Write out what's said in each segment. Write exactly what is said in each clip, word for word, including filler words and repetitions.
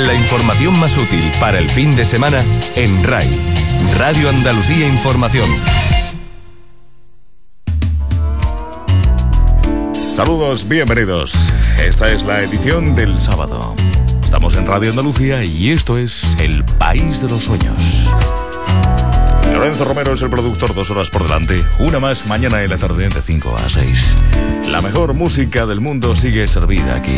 La información más útil para el fin de semana en R A I, Radio Andalucía Información. Saludos, bienvenidos. Esta es la edición del sábado. Estamos en Radio Andalucía y esto es El País de los Sueños. Lorenzo Romero es el productor, dos horas por delante, una más mañana en la tarde de cinco a seis. La mejor música del mundo sigue servida aquí.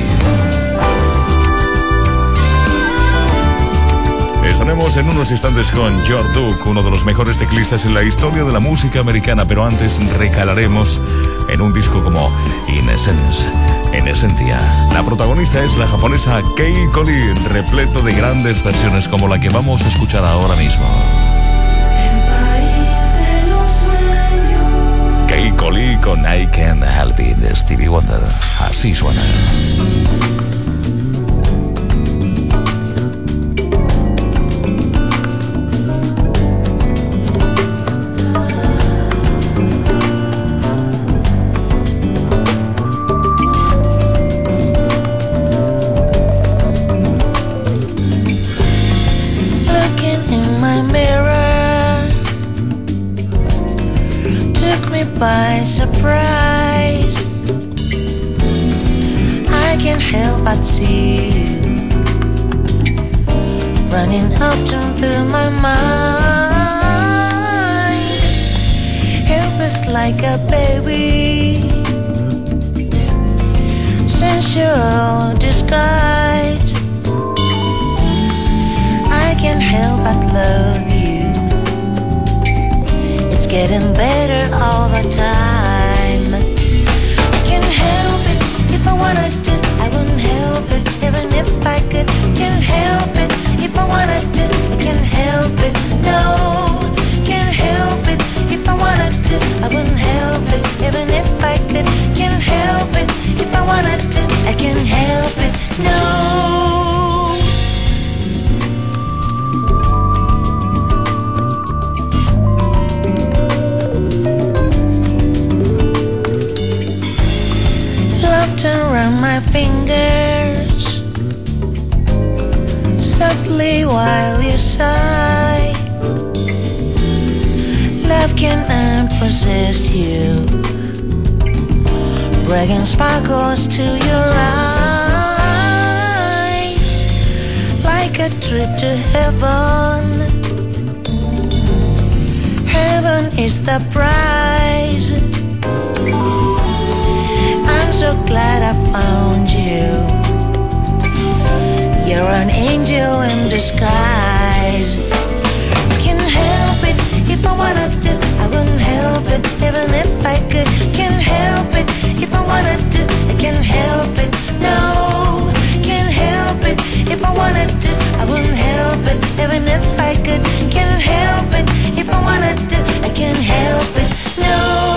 Estaremos en unos instantes con George Duke, uno de los mejores teclistas en la historia de la música americana, pero antes recalaremos en un disco como In Essence, en esencia. La protagonista es la japonesa Kei Colin, repleto de grandes versiones como la que vamos a escuchar ahora mismo. Kei Colin con I Can't Help It de Stevie Wonder. Así suena. By surprise, I can't help but see you running often through my mind, helpless like a baby, sensual disguise. I can't help but love you. It's getting better all the time. I can't help it if I wanted to. I wouldn't help it even if I could. Can't help it if I wanted to. I can't help it, no. Can't help it if I wanted to. I wouldn't help it even if I could. Can't help it if I wanted to. I can't help it, no. Around my fingers softly while you sigh. Love can unpossess you, bragging sparkles to your eyes, like a trip to heaven. Heaven is the prize. I'm so glad I found you. You're an angel in disguise. Can't help it if I wanted to. I wouldn't help it even if I could. Can't help it if I wanted to. I can't help it, no. Can't help it if I wanted to. I wouldn't help it even if I could. Can't help it if I wanted to. I can't help it, no.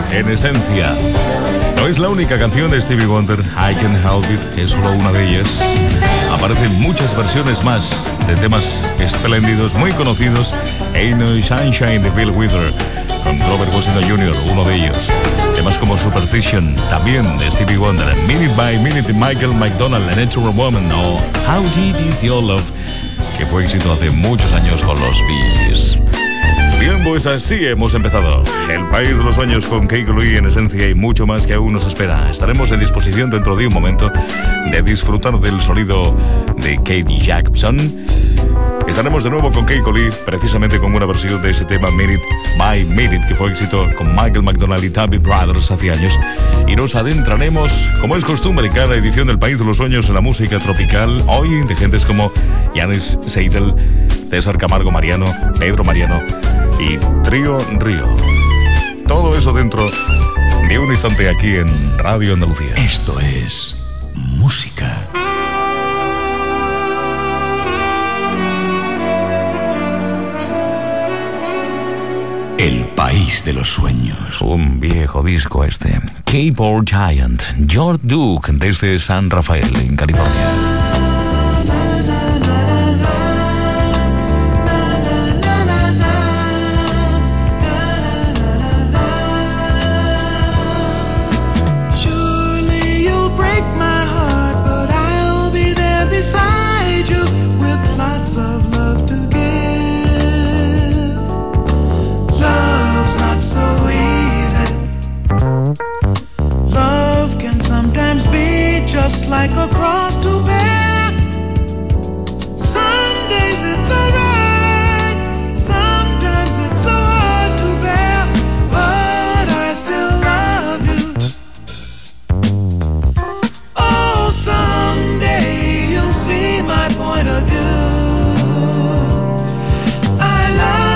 en esencia. No es la única canción de Stevie Wonder, I Can't Help It, es solo una de ellas. Aparecen muchas versiones más de temas espléndidos, muy conocidos. Ain't No Sunshine de Bill Withers, con Robert Washington junior, uno de ellos. Temas como Superstition, también de Stevie Wonder. Minute by Minute de Michael McDonald, A Natural Woman, o How Deep Is Your Love, que fue éxito hace muchos años con los Bees. Bien, pues así hemos empezado. El país de los sueños con Keiko Lee en esencia y mucho más que aún nos espera. Estaremos en disposición dentro de un momento de disfrutar del sonido de Katie Jackson. Estaremos de nuevo con Keiko Lee, precisamente con una versión de ese tema Minute by Minute, que fue éxito con Michael McDonald y Tabby Brothers hace años. Y nos adentraremos, como es costumbre en cada edición del País de los Sueños, en la música tropical, hoy de gentes como Janis Seidel, César Camargo Mariano, Pedro Mariano y Trío Río. Todo eso dentro de un instante aquí en Radio Andalucía. Esto es música. El país de los sueños. Un viejo disco este. Keyboard Giant, George Duke, desde San Rafael, en California. Like a cross to bear. Some days it's alright, sometimes it's so hard to bear, but I still love you. Oh, someday you'll see my point of view. I love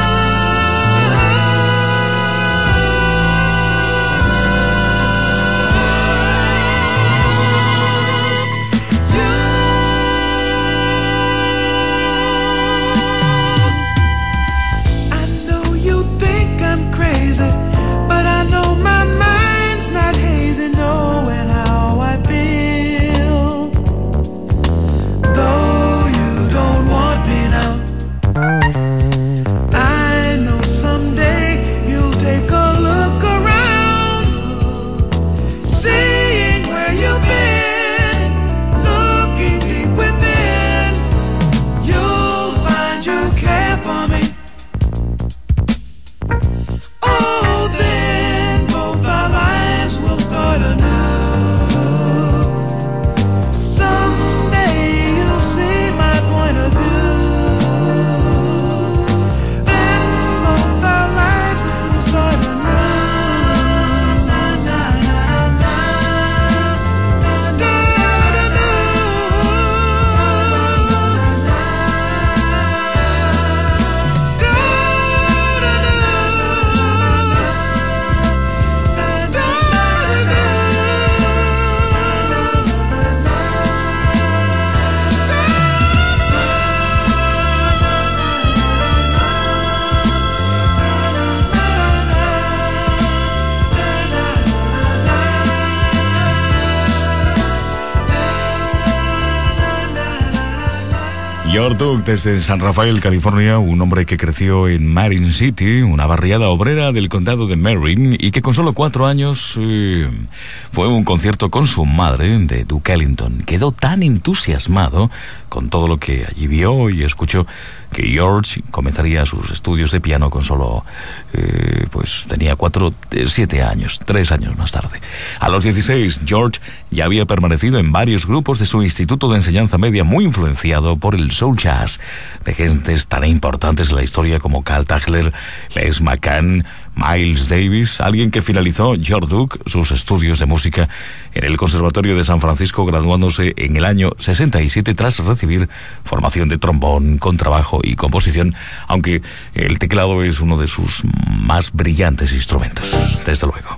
George Duke desde San Rafael, California, un hombre que creció en Marin City, una barriada obrera del condado de Marin, y que con solo cuatro años eh, fue a un concierto con su madre de Duke Ellington. Quedó tan entusiasmado con todo lo que allí vio y escuchó que George comenzaría sus estudios de piano con solo, eh, pues tenía cuatro, eh, siete años, tres años más tarde. A los dieciséis, George ya había permanecido en varios grupos de su instituto de enseñanza media, muy influenciado por el soul jazz de gentes tan importantes en la historia como Cal Tagler, Les McCann, Miles Davis, alguien que finalizó, George Duke, sus estudios de música en el Conservatorio de San Francisco, graduándose en el año sesenta y siete tras recibir formación de trombón, contrabajo y composición, aunque el teclado es uno de sus más brillantes instrumentos, desde luego.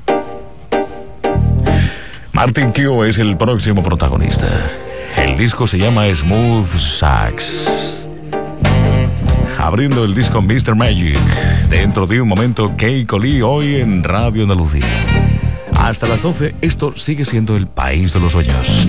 Martin Keough es el próximo protagonista. El disco se llama Smooth Sax. Abriendo el disco mister Magic. Dentro de un momento, Keiko Lee hoy en Radio Andalucía. Hasta las doce, esto sigue siendo el país de los sueños.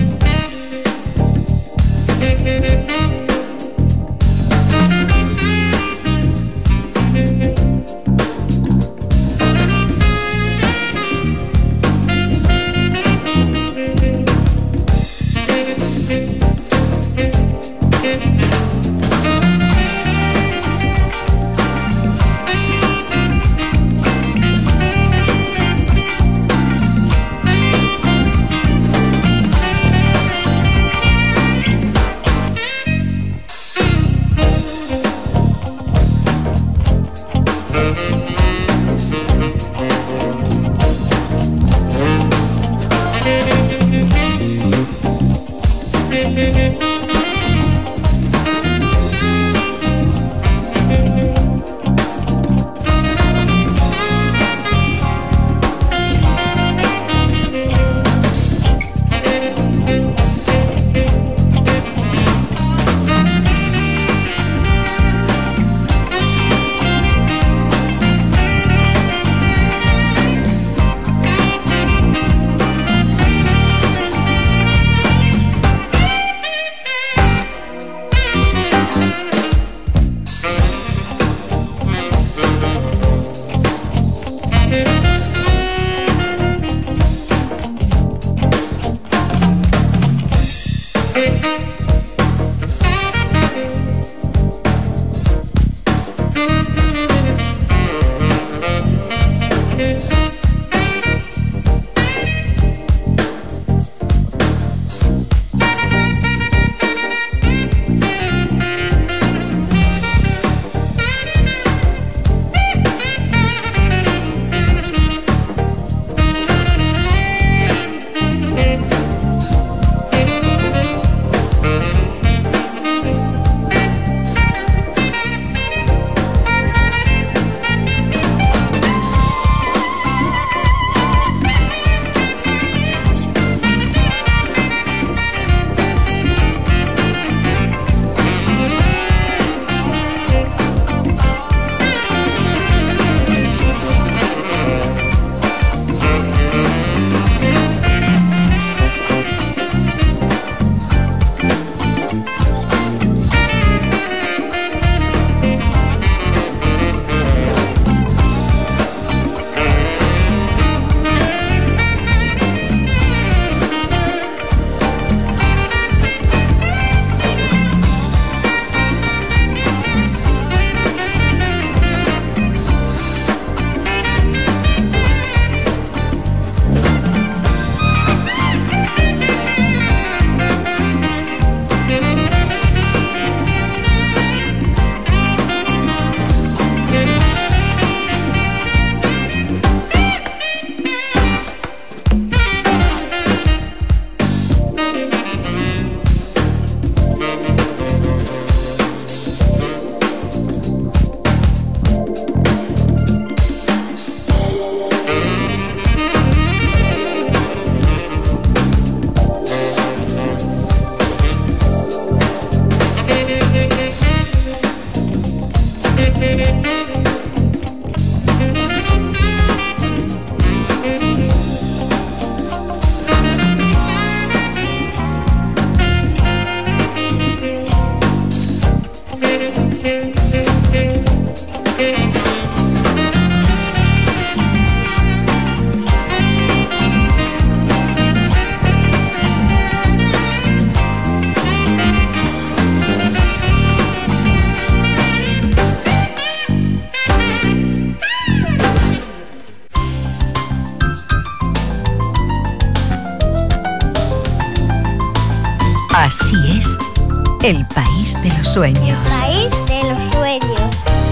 Así es, el país de los sueños. País de los sueños.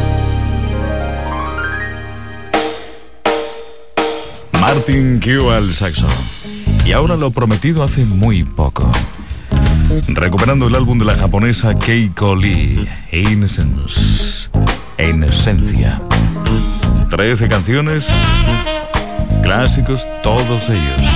Martin Q al saxo. Y ahora lo prometido hace muy poco. Recuperando el álbum de la japonesa Keiko Lee, Innocence, en esencia. Trece canciones, clásicos todos ellos.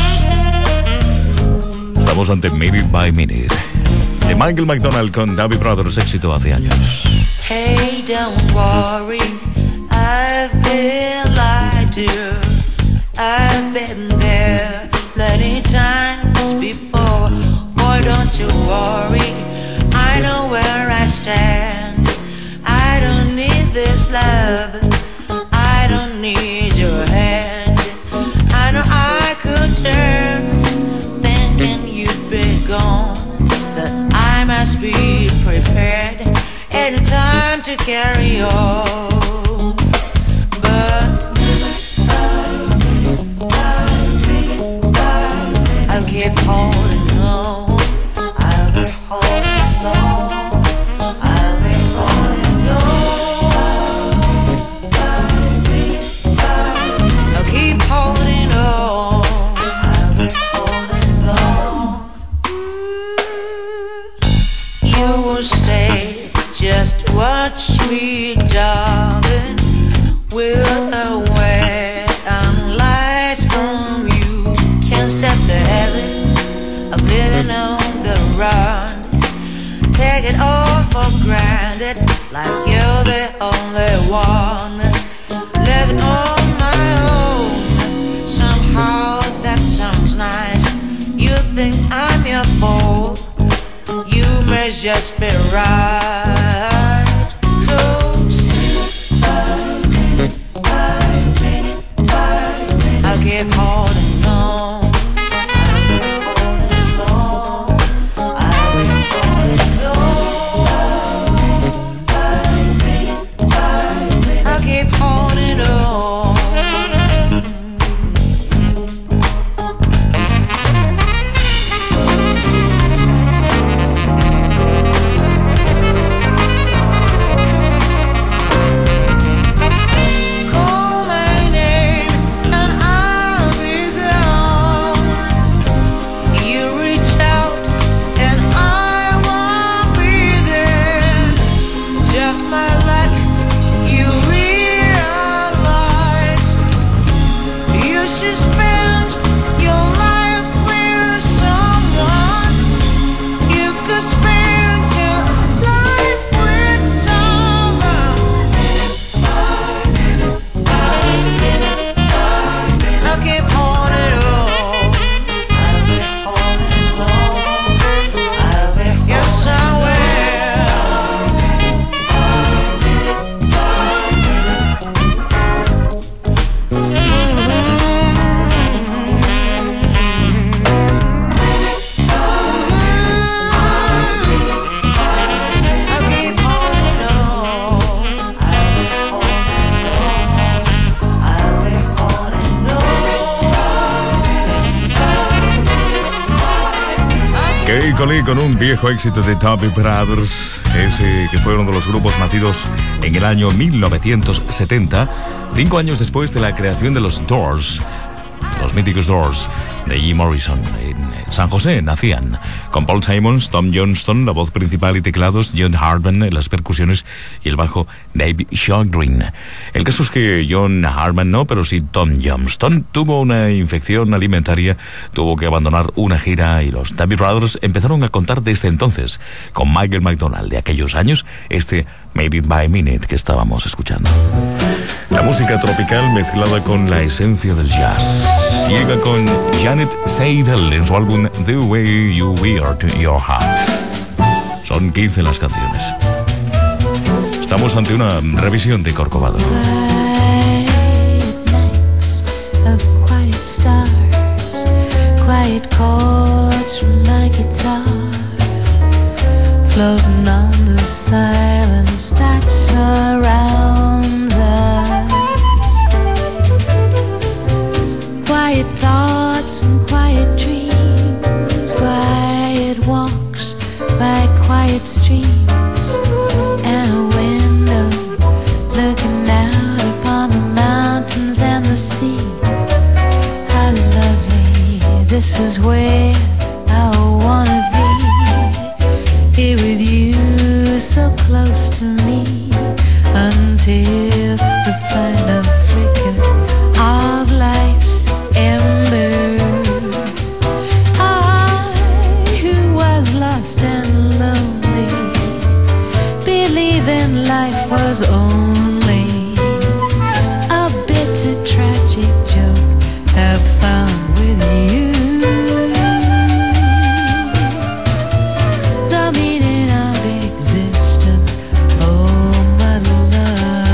Estamos ante Minute by Minute, de Michael McDonald con David Brothers, éxito hace años. Hey, don't worry, I've been lied to. I've been there plenty times before. Boy, don't you worry, I know where I stand. I don't need this love, I don't need your hand. I know I could turn, thinking you'd be gone, but I must be prepared any time to carry on. But I'll keep holding on, I'll be holding on, I'll be holding on, I'll keep holding on, I'll be holding on. You will stay, just watch me, darling, with a wet and lies from you. Can't stop the habit of living on the run. Take it all for granted, like you're the only one. Living on my own, somehow that sounds nice. You think I'm your fool, you may just be right. 'Cause I'll keep holding on, I'll be holding on, I'll be holding on, I'll keep holding on. Lee con un viejo éxito de Doobie Brothers, ese que fue uno de los grupos nacidos en el año mil novecientos setenta, cinco años después de la creación de los Doors, los míticos Doors de Jim Morrison. En San José nacían con Paul Simons, Tom Johnston, la voz principal y teclados, John Hartman en las percusiones y el bajo Dave Shogren. El caso es que John Hartman no, pero sí Tom Johnston tuvo una infección alimentaria, tuvo que abandonar una gira y los Doobie Brothers empezaron a contar desde entonces con Michael McDonald de aquellos años, este Made It By Minute que estábamos escuchando. La música tropical mezclada con la esencia del jazz. Llega con Janet Seidel en su álbum The Way You Wear to Your Heart. Son quince las canciones. Estamos ante una revisión de Corcovado. Quiet nights of quiet stars, quiet chords from my guitar, floating on the silence that surrounds us. Quiet thoughts and quiet dreams, quiet walks by quiet streams, and a window looking out upon the mountains and the sea. How lovely, this is where I wanna be, here with you so close to me, until the final flicker of life's ember. I, who was lost and lonely, believing life was only a bitter tragic joke, have found with you the meaning of existence, oh my love.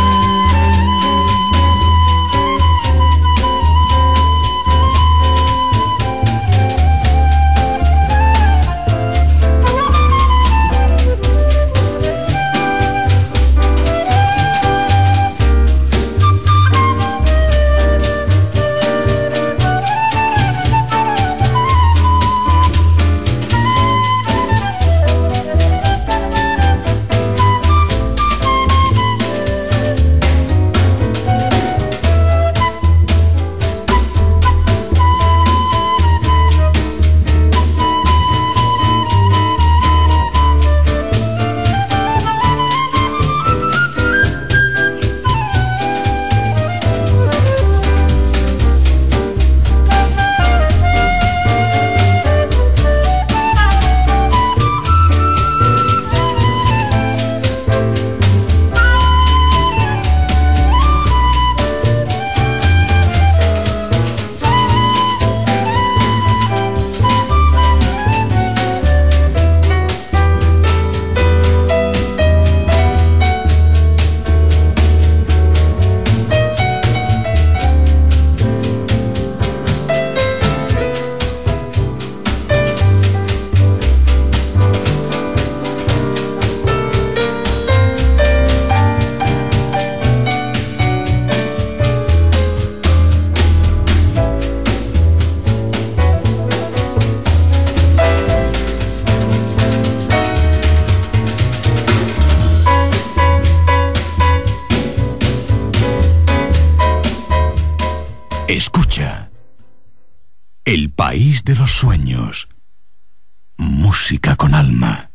Escucha. El país de los sueños. Música con alma.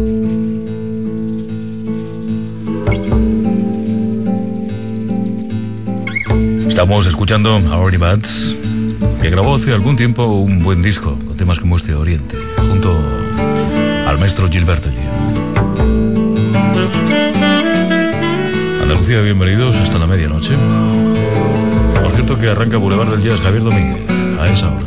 Estamos escuchando a Orny Batts, que grabó hace algún tiempo un buen disco con temas como este Oriente, junto al maestro Gilberto Gil. Andalucía, bienvenidos hasta la medianoche. Por cierto que arranca Boulevard del Jazz Javier Domínguez a esa hora.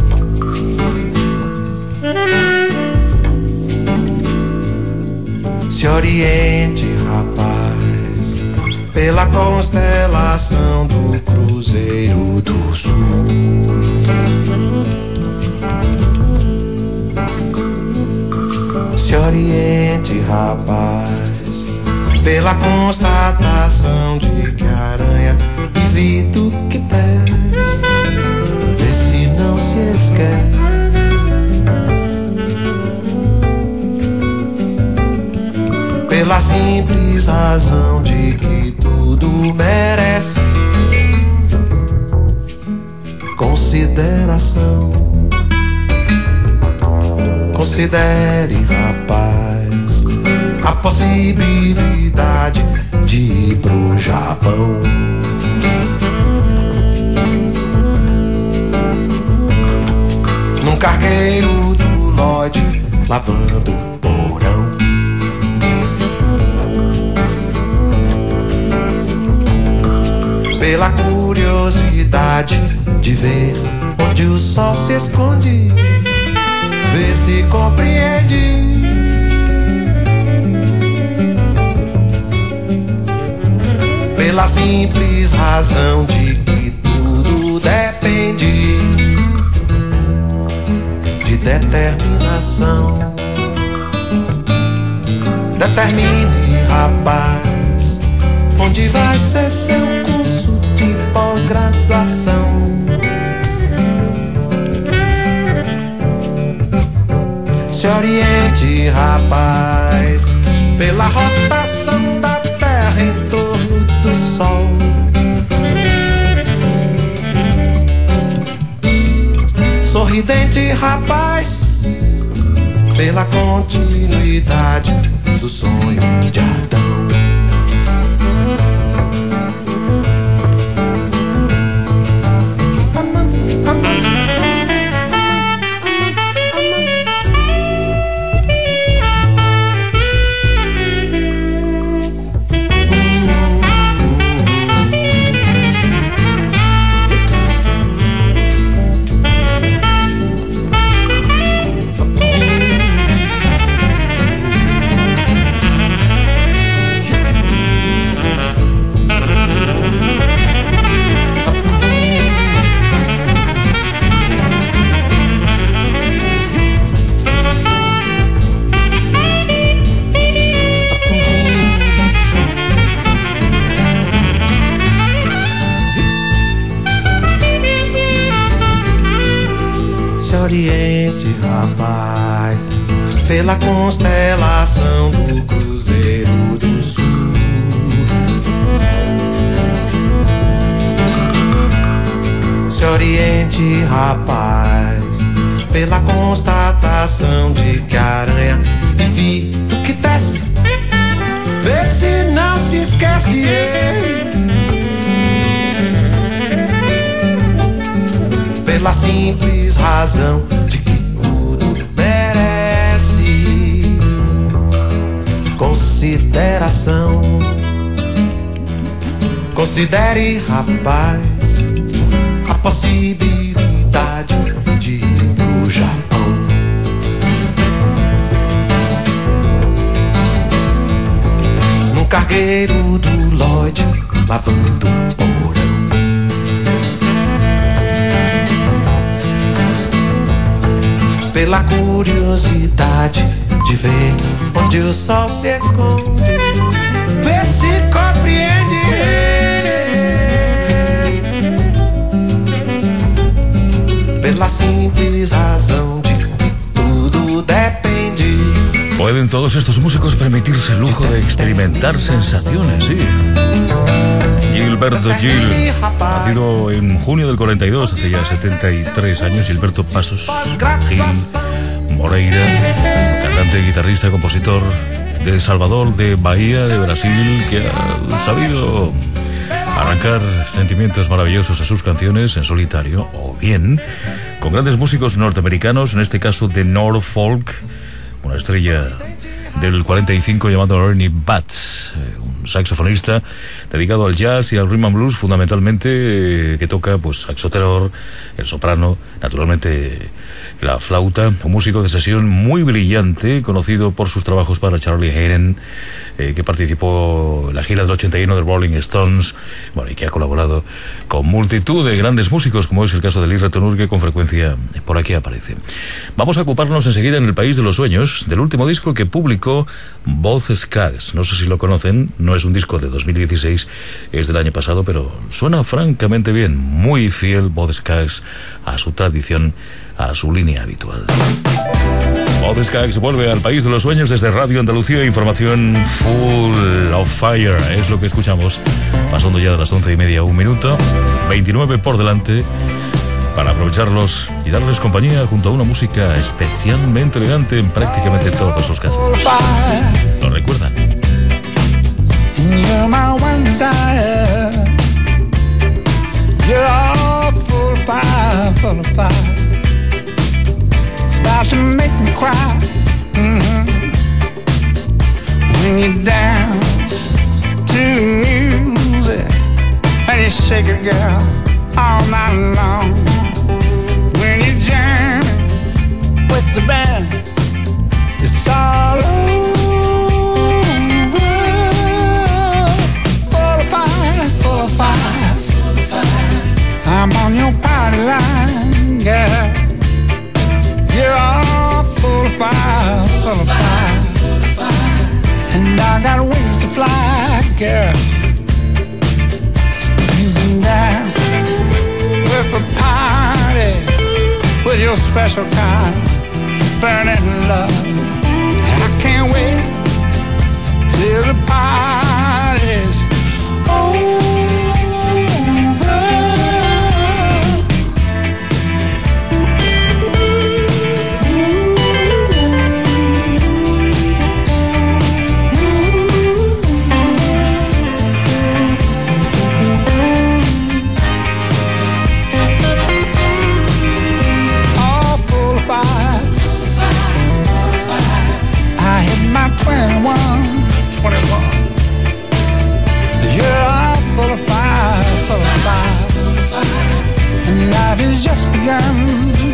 Se oriente, rapaz, pela constelação do Cruzeiro do Sul. Se oriente, rapaz, pela constatação de que a aranha vivido que tens, vê se não se esquece. Pela simples razão de que tudo merece consideração. Considere, rapaz, a possibilidade de ir pro Japão. Num cargueiro do Lloyd, lavando porão. Pela curiosidade de ver onde o sol se esconde, vê se compreende. Pela simples razão de que tudo depende de determinação. Determine, rapaz, onde vai ser seu curso de pós-graduação. Se oriente, rapaz, pela rotação da Terra em torno do Sol. Sorridente, rapaz, pela continuidade do sonho de Adão. rapaz, pela constelação do Cruzeiro do Sul. Se oriente, rapaz, pela constatação de que a aranha vive que desce, vê se não se esquece ele. Pela simples razão de que tudo merece consideração. Considere, rapaz, a possibilidade de ir pro Japão. No cargueiro do Lloyd, lavando porão. Pela curiosidade de ver onde o sol se esconde, vê se compreende. Pela simples razão de que tudo depende. ¿Pueden todos estos músicos permitirse el lujo de experimentar sensaciones? Sí. Gilberto Gil, nacido en junio del cuarenta y dos, hace ya setenta y tres años. Gilberto Passos Gil Moreira, cantante, guitarrista, compositor de Salvador, de Bahía, de Brasil, que ha sabido arrancar sentimientos maravillosos a sus canciones en solitario o bien con grandes músicos norteamericanos, en este caso de Norfolk, una estrella del cuarenta y cinco llamado Ernie Batts, un saxofonista dedicado al jazz y al rhythm and blues fundamentalmente, que toca pues saxo tenor, el soprano, naturalmente la flauta, un músico de sesión muy brillante, conocido por sus trabajos para Charlie Hayden, eh, que participó en la gira del ochenta y uno de Rolling Stones, bueno, y que ha colaborado con multitud de grandes músicos, como es el caso de Lee Ritenour, que con frecuencia por aquí aparece. Vamos a ocuparnos enseguida en El País de los Sueños del último disco que publicó Boz Scaggs. No sé si lo conocen, no es un disco de dos mil dieciséis, es del año pasado, pero suena francamente bien, muy fiel Boz Scaggs a su tradición, a su línea habitual. Boz Scaggs vuelve al País de los Sueños desde Radio Andalucía. Información full of fire es lo que escuchamos, pasando ya de las once y media a un minuto, veintinueve por delante, para aprovecharlos y darles compañía junto a una música especialmente elegante en prácticamente todos los casos. ¿Lo recuerdan? You're my one desire. You're all full of fire, full of fire. It's about to make me cry. Mm-hmm. When you dance to music and you shake it, girl, all night long. When you jam with the band, it's all over. Full of fire, full of fire, full of fire. I'm on your party line, girl. You're all full of fire, full of fire, full of fire. And I got wings to fly, girl. You can dance with the party, with your special kind, burning love. I can't wait till the party's over. twenty-one, twenty-one. You're all full of fire, full of fire, and life has just begun.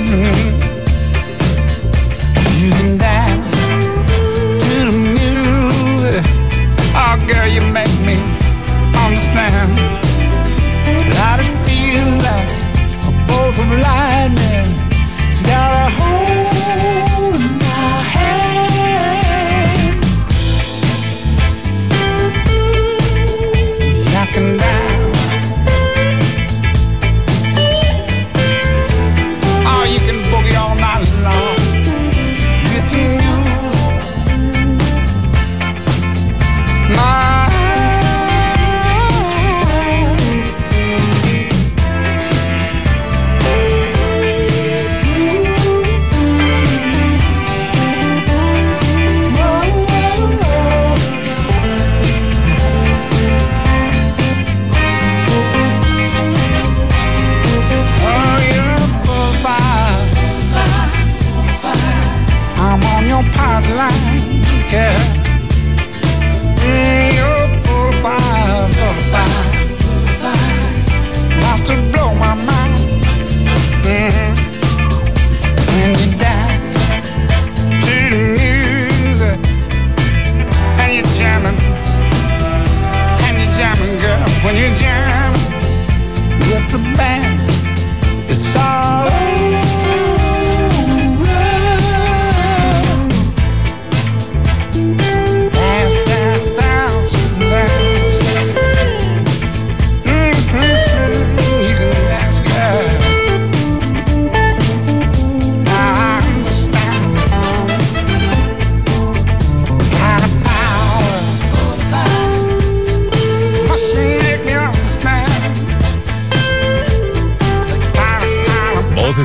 You can dance to the music. Oh, girl, you make me understand that it feels like a bolt of lightning. It's got a hold in my hand. I can dance. Oh,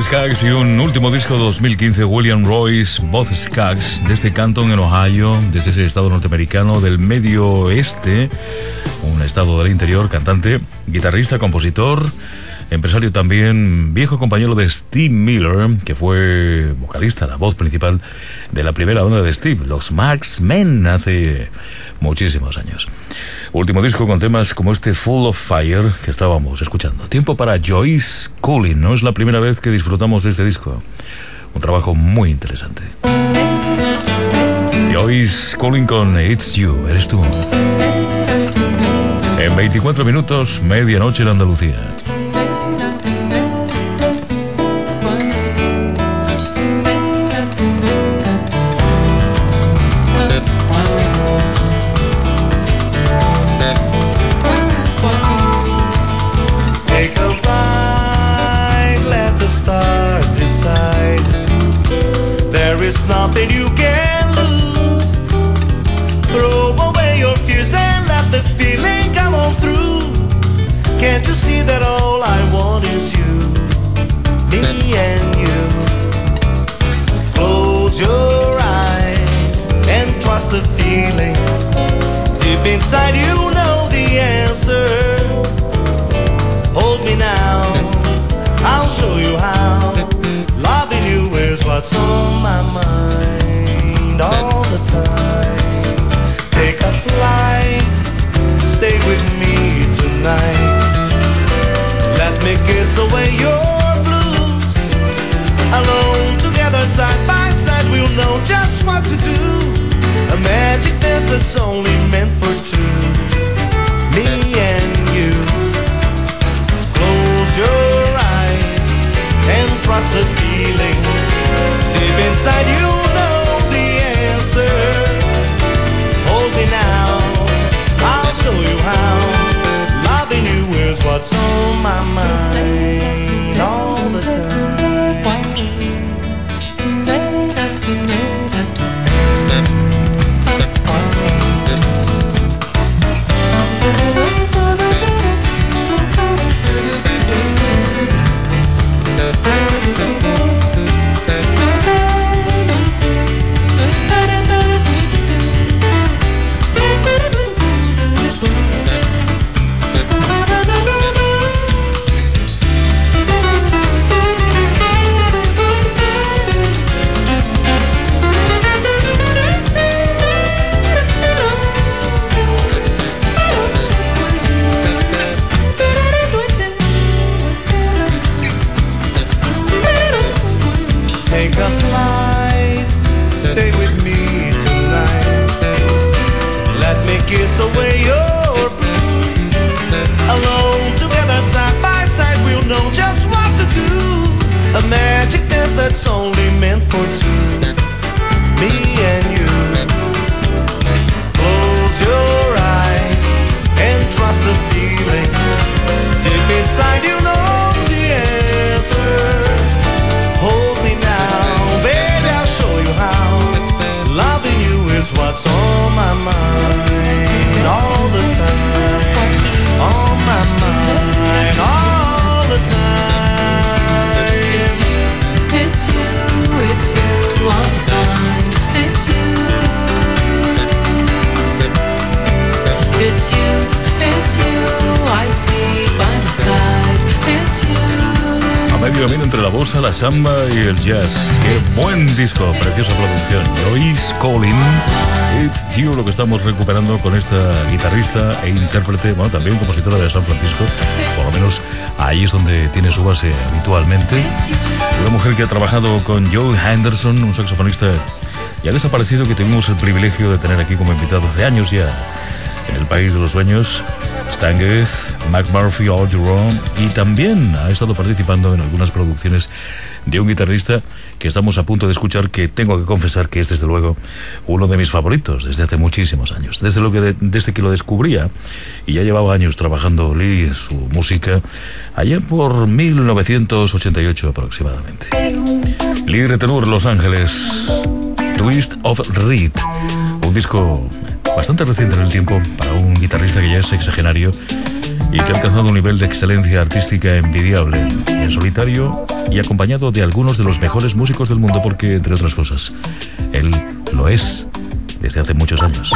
Skaggs y un último disco dos mil quince, William Royce, Both Skaggs, desde Canton en Ohio, desde ese estado norteamericano del medio oeste, un estado del interior, cantante, guitarrista, compositor, empresario también, viejo compañero de Steve Miller, que fue vocalista, la voz principal de la primera banda de Steve, los Marksmen, hace muchísimos años. Último disco con temas como este Full of Fire que estábamos escuchando. Tiempo para Joyce Collin. No es la primera vez que disfrutamos de este disco. Un trabajo muy interesante. Joyce Collin con It's You, eres tú. En veinticuatro minutos, medianoche en Andalucía. Nothing you can lose. Throw away your fears and let the feeling come on through. Can't you see that all I want is you, me and you? Close your eyes and trust the feeling. Deep inside you know the answer. Hold me now, I'll show you how. Loving you is what's on my mind all the time. Take a flight, stay with me tonight. Let me kiss away your blues. Alone, together, side by side, we'll know just what to do. A magic dance that's only meant for two, me and you. Close your eyes and trust the feeling. Deep inside you know the answer. Hold me now, I'll show you how. Loving you is what's on my mind all the time. Kiss away your blues. Alone, together, side by side, we'll know just what to do. A magic dance that's only meant for two, me and you. Close your eyes and trust the feeling. Deep inside you know the answer. Hold me now, baby, I'll show you how. Loving you is what's on my mind all the time, on my mind all the time. It's you, it's you, it's you, I'm fine. It's you, it's you, it's you, I see by my side. It's you. A medio camino entre la bossa, la samba y el jazz. Qué buen disco, preciosa producción. Joyce Collin, It's You, lo que estamos recuperando con esta guitarrista e intérprete, bueno, también compositora de San Francisco, por lo menos ahí es donde tiene su base habitualmente. Una mujer que ha trabajado con Joe Henderson, un saxofonista ya desaparecido que tuvimos el privilegio de tener aquí como invitado hace años ya en el País de los Sueños. Stan Getz, McMurphy, Al Jarreau, y también ha estado participando en algunas producciones de un guitarrista que estamos a punto de escuchar, que tengo que confesar que es desde luego uno de mis favoritos desde hace muchísimos años, desde, lo que de, desde que lo descubría, y ya llevaba años trabajando Lee su música, allá por mil novecientos ochenta y ocho aproximadamente. Lee Retenur, Los Ángeles, Twist of Reed, un disco bastante reciente en el tiempo para un guitarrista que ya es sexagenario y que ha alcanzado un nivel de excelencia artística envidiable, en solitario y acompañado de algunos de los mejores músicos del mundo, porque, entre otras cosas, él lo es desde hace muchos años.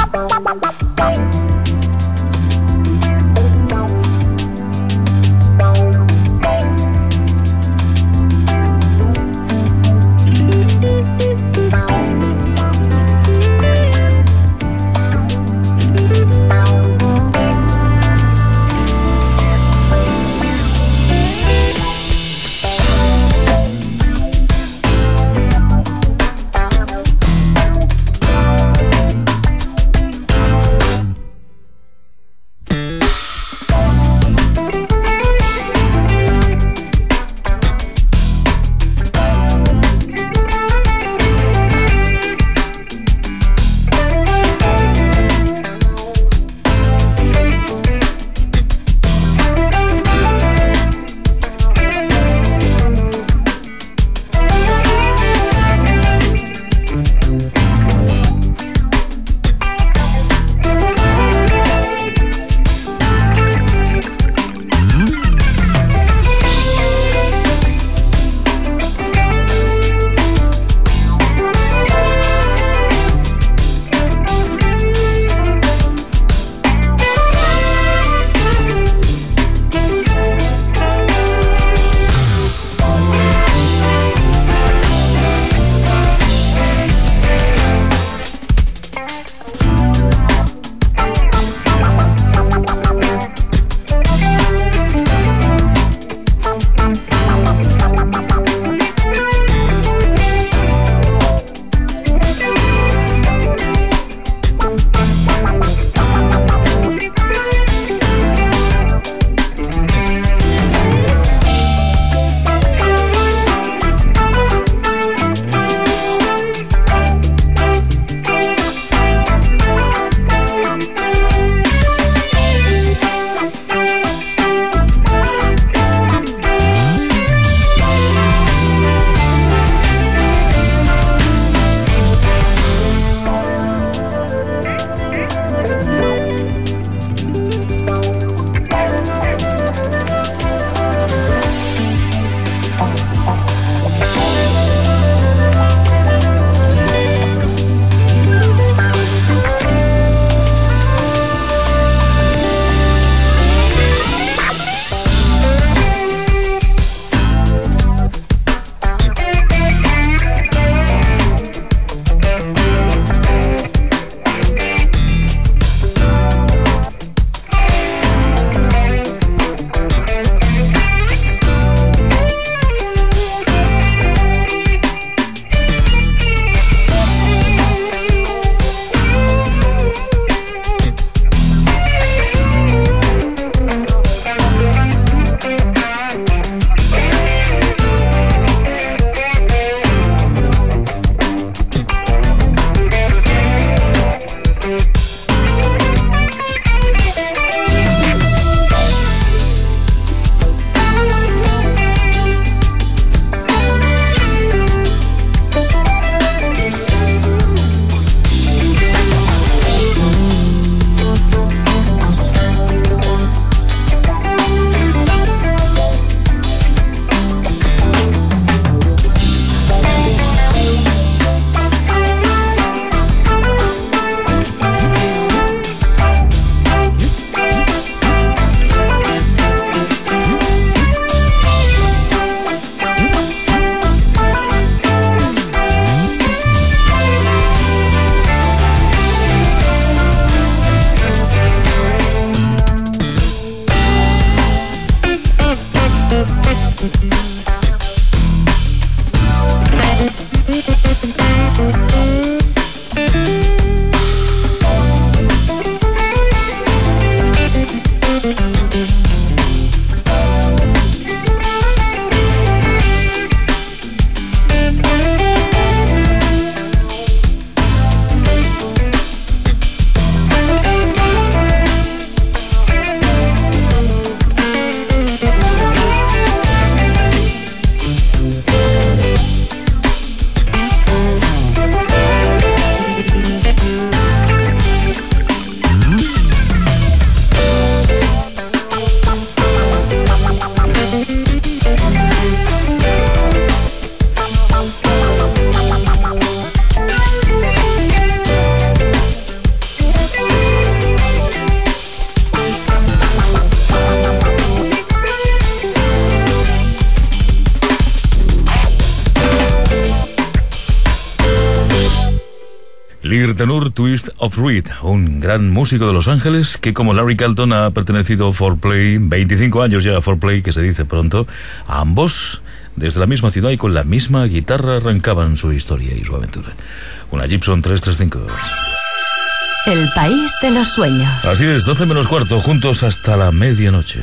Twist of Reed, un gran músico de Los Ángeles que, como Larry Carlton, ha pertenecido a four play, veinticinco años ya a four play, que se dice pronto. A ambos, desde la misma ciudad y con la misma guitarra, arrancaban su historia y su aventura. Una Gibson trescientos treinta y cinco. El país de los sueños. Así es, doce menos cuarto, juntos hasta la medianoche.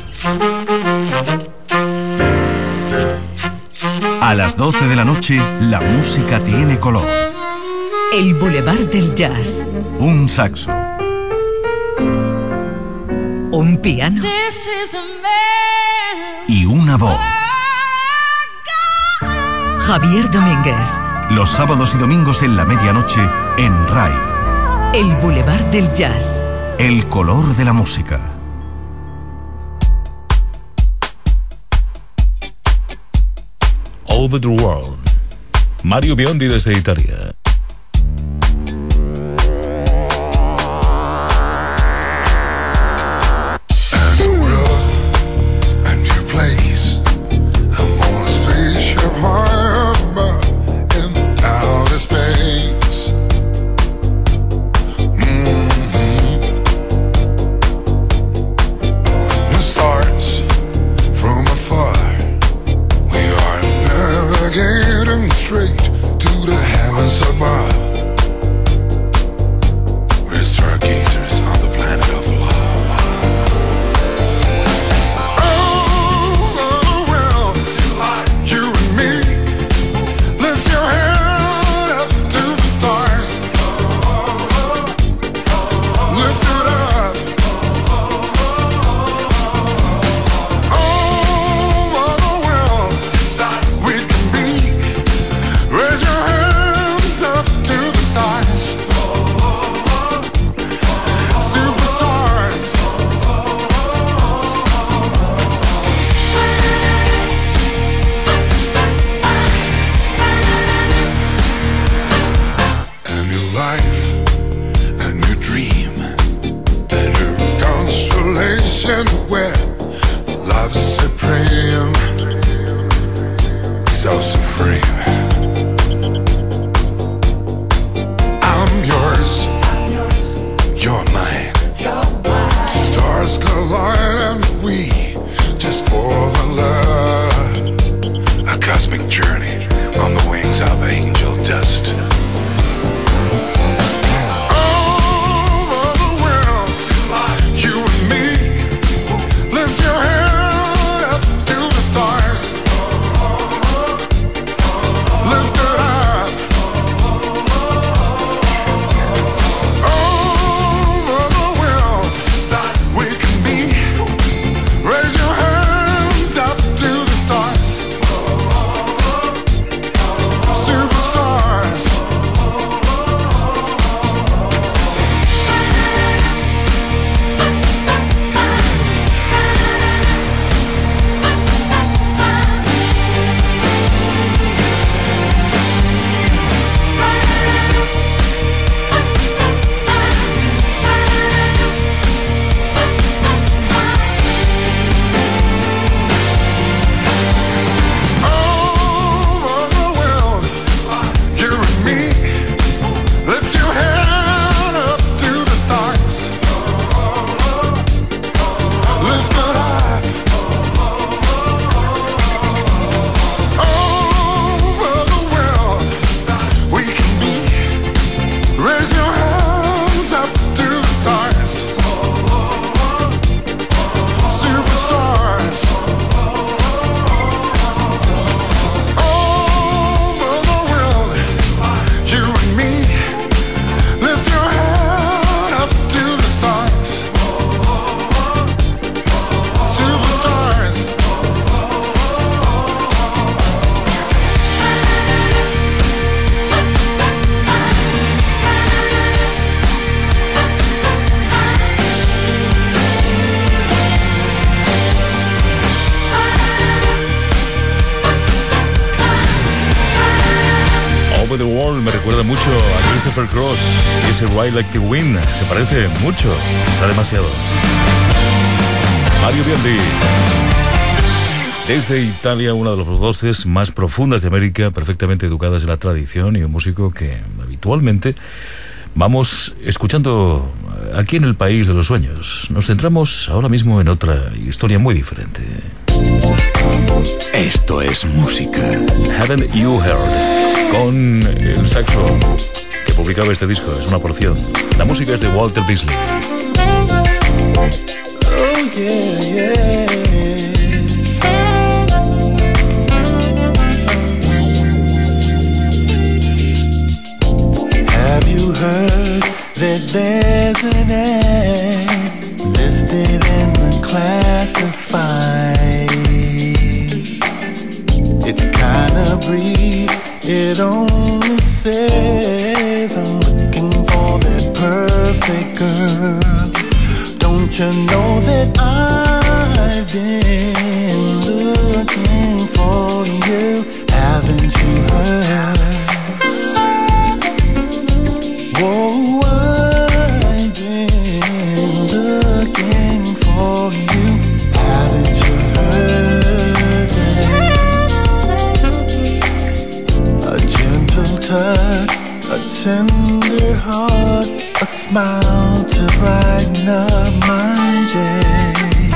A las doce de la noche, la música tiene color. El Boulevard del Jazz. Un saxo. Un piano. Y una voz. Javier Domínguez. Los sábados y domingos en la medianoche en RAI. El Boulevard del Jazz. El color de la música. Over the World. Mario Biondi desde Italia. Me recuerda mucho a Christopher Cross y ese Ride Like the Wind. Se parece mucho, está demasiado. Mario Biondi. Desde Italia, una de las voces más profundas de América, perfectamente educadas en la tradición, y un músico que habitualmente Vamos escuchando aquí en el País de los Sueños. Nos centramos ahora mismo en otra historia muy diferente. Esto es música. Haven't You Heard, con el saxo que publicaba este disco. Es una porción. La música es de Walter Beasley. Oh, yeah, yeah. Have you heard that there's an ad listed in the classified? It's kinda brief, it only says I'm looking for that perfect girl. Don't you know that I've been looking for you? Haven't you heard? Whoa, I've been looking for you. Haven't you heard that? A gentle touch, a tender heart, a smile to brighten up my day.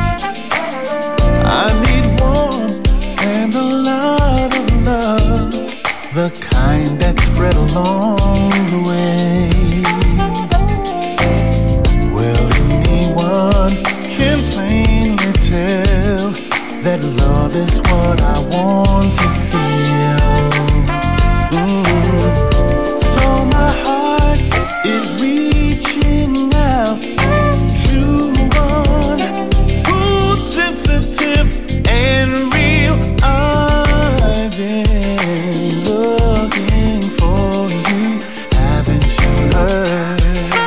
I need warmth and a lot of love, the kind that's spread along the way. Well, anyone can plainly tell that love is what I want to feel. Mm. So my heart is reaching out to one who's sensitive and real. I've been looking for you. Haven't you heard?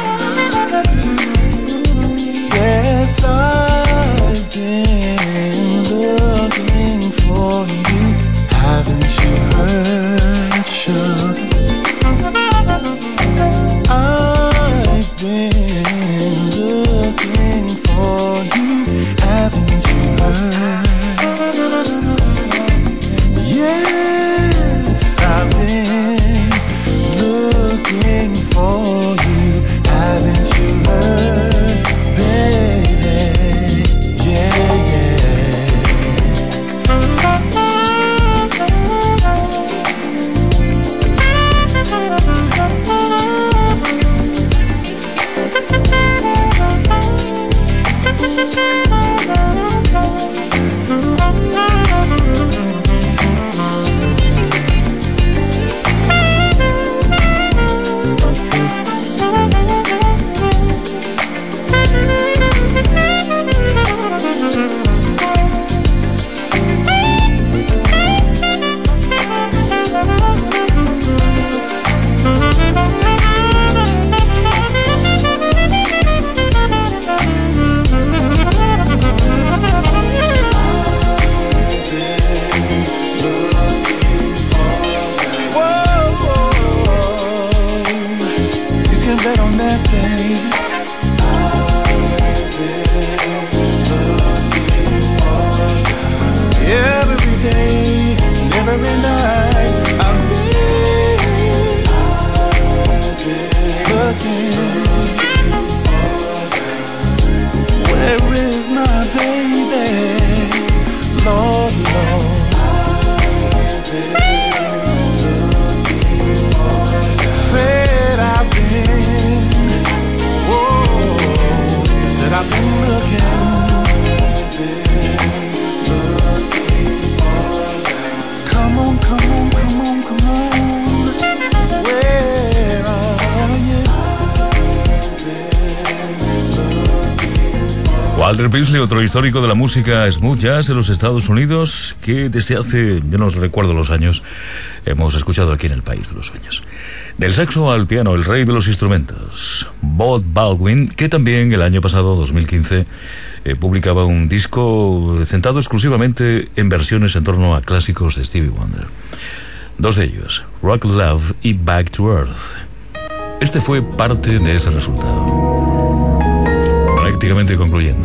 Yes, I've been looking for you. Haven't you heard? Sure, I've been looking for you. Haven't you heard? Yes, I've been looking for you. Haven't you heard, baby? Yeah, yeah. Walter Beasley, otro histórico de la música smooth jazz en los Estados Unidos, que desde hace, yo no recuerdo los años, hemos escuchado aquí en el País de los Sueños. Del saxo al piano, el rey de los instrumentos, Bud Baldwin, que también el año pasado, dos mil quince, eh, publicaba un disco centrado exclusivamente en versiones en torno a clásicos de Stevie Wonder. Dos de ellos, Rock Love y Back to Earth. Este fue parte de ese resultado, prácticamente concluyendo.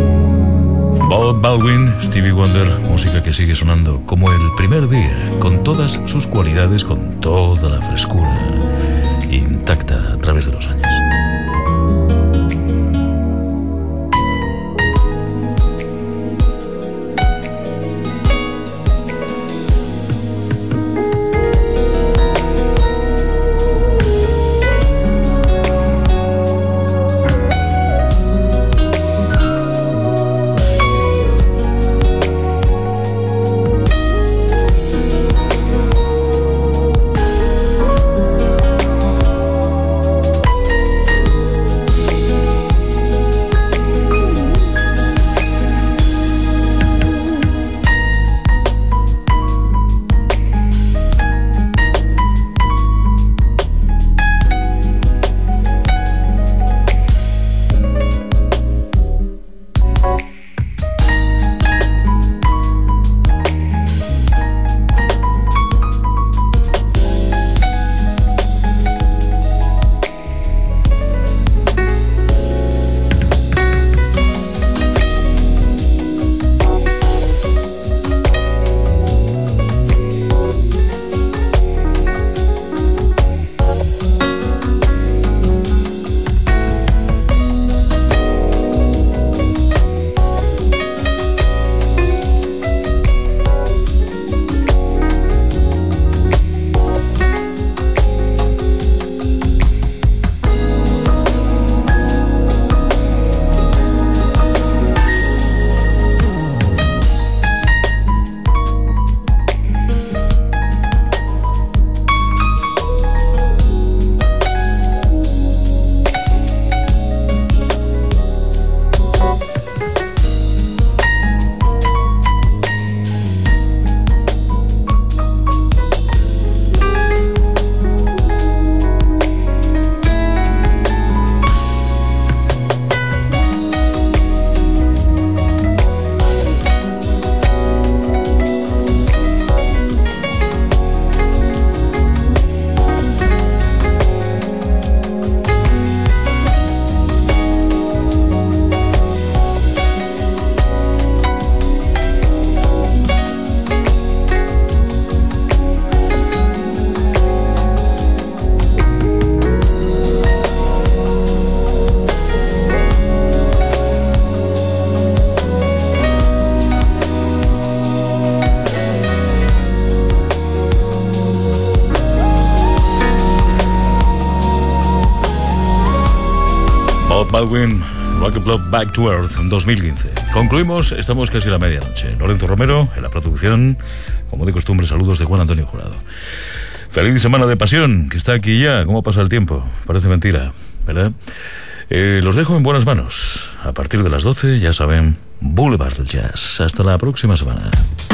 Bob Baldwin, Stevie Wonder, música que sigue sonando como el primer día, con todas sus cualidades, con toda la frescura intacta a través de los años. Baldwin, Rock and Love Back to Earth, en dos mil quince. Concluimos, estamos casi a la medianoche. Lorenzo Romero en la producción, como de costumbre, saludos de Juan Antonio Jurado. Feliz semana de pasión, que está aquí ya. ¿Cómo pasa el tiempo? Parece mentira, ¿verdad? Eh, los dejo en buenas manos. A partir de las doce, ya saben, Boulevard del Jazz. Hasta la próxima semana.